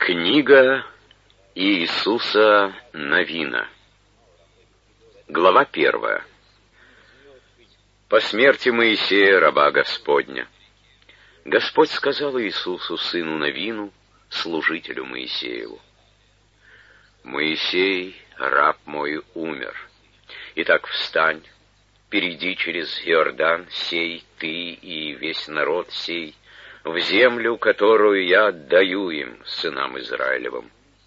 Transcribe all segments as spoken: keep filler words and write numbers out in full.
Книга Иисуса Навина. Глава первая. По смерти Моисея, раба Господня, Господь сказал Иисусу, сыну Навину, служителю Моисееву: «Моисей, раб мой, умер. Итак, встань, перейди через Иордан сей, ты и весь народ сей, в землю, которую я отдаю им, сынам Израилевым.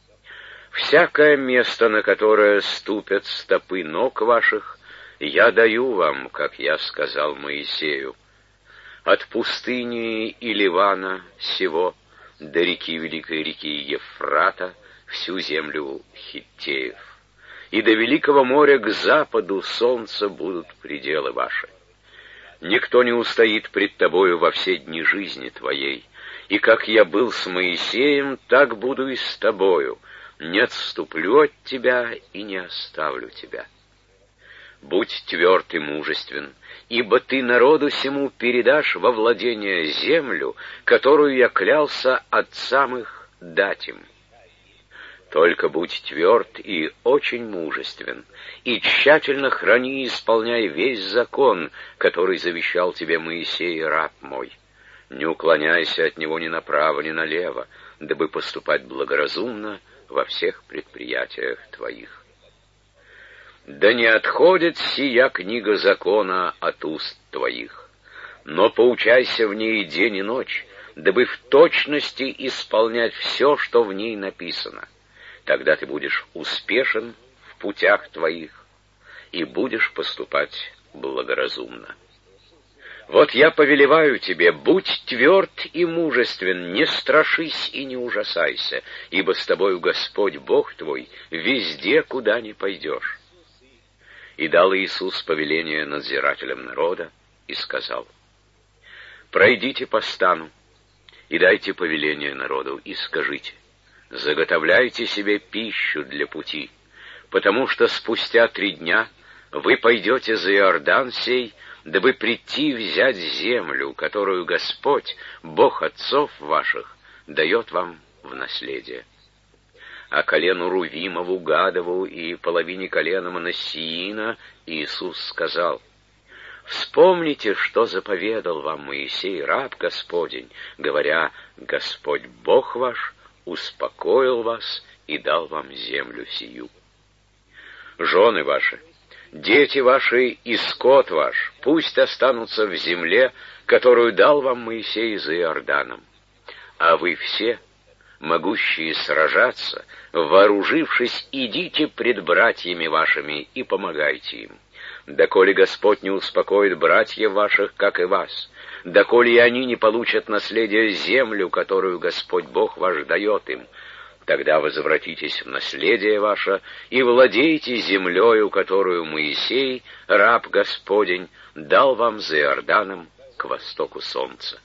Всякое место, на которое ступят стопы ног ваших, я даю вам, как я сказал Моисею, от пустыни и Ливана сего до реки великой реки Ефрата, всю землю Хиттеев, и до великого моря к западу солнца будут пределы ваши. Никто не устоит пред тобою во все дни жизни твоей, и как я был с Моисеем, так буду и с тобою, не отступлю от тебя и не оставлю тебя. Будь тверд и мужествен, ибо ты народу сему передашь во владение землю, которую я клялся отцам их дать им. Только будь тверд и очень мужествен, и тщательно храни и исполняй весь закон, который завещал тебе Моисей, раб мой. Не уклоняйся от него ни направо, ни налево, дабы поступать благоразумно во всех предприятиях твоих. Да не отходит сия книга закона от уст твоих, но поучайся в ней день и ночь, дабы в точности исполнять все, что в ней написано. Тогда ты будешь успешен в путях твоих и будешь поступать благоразумно. Вот я повелеваю тебе: будь тверд и мужествен, не страшись и не ужасайся, ибо с тобою Господь Бог твой везде, куда ни пойдешь». И дал Иисус повеление надзирателям народа и сказал: «Пройдите по стану и дайте повеление народу, и скажите: заготовляйте себе пищу для пути, потому что спустя три дня вы пойдете за Иордан сей, дабы прийти взять землю, которую Господь, Бог отцов ваших, дает вам в наследие. А колену Рувимову, Гадову и половине колена Манассиина Иисус сказал: вспомните, что заповедал вам Моисей, раб Господень, говоря: Господь Бог ваш успокоил вас и дал вам землю сию. Жены ваши, дети ваши и скот ваш пусть останутся в земле, которую дал вам Моисей за Иорданом. А вы все, могущие сражаться, вооружившись, идите пред братьями вашими и помогайте им. Доколе Господь не успокоит братьев ваших, как и вас, доколе и они не получат наследие землю, которую Господь Бог ваш дает им, тогда возвратитесь в наследие ваше и владейте землею, которую Моисей, раб Господень, дал вам за Иорданом к востоку солнца».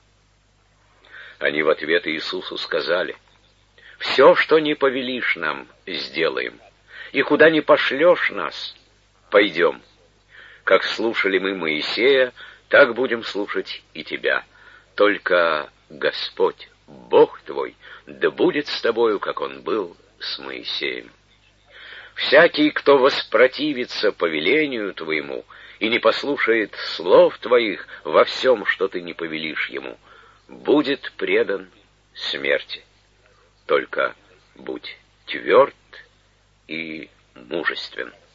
Они в ответ Иисусу сказали: «Все, что не повелишь нам, сделаем, и куда не пошлешь нас, пойдем. Как слушали мы Моисея, так будем слушать и тебя. Только Господь, Бог твой, да будет с тобою, как Он был с Моисеем. Всякий, кто воспротивится повелению твоему и не послушает слов твоих во всем, что ты не повелишь ему, будет предан смерти. Только будь тверд и мужествен».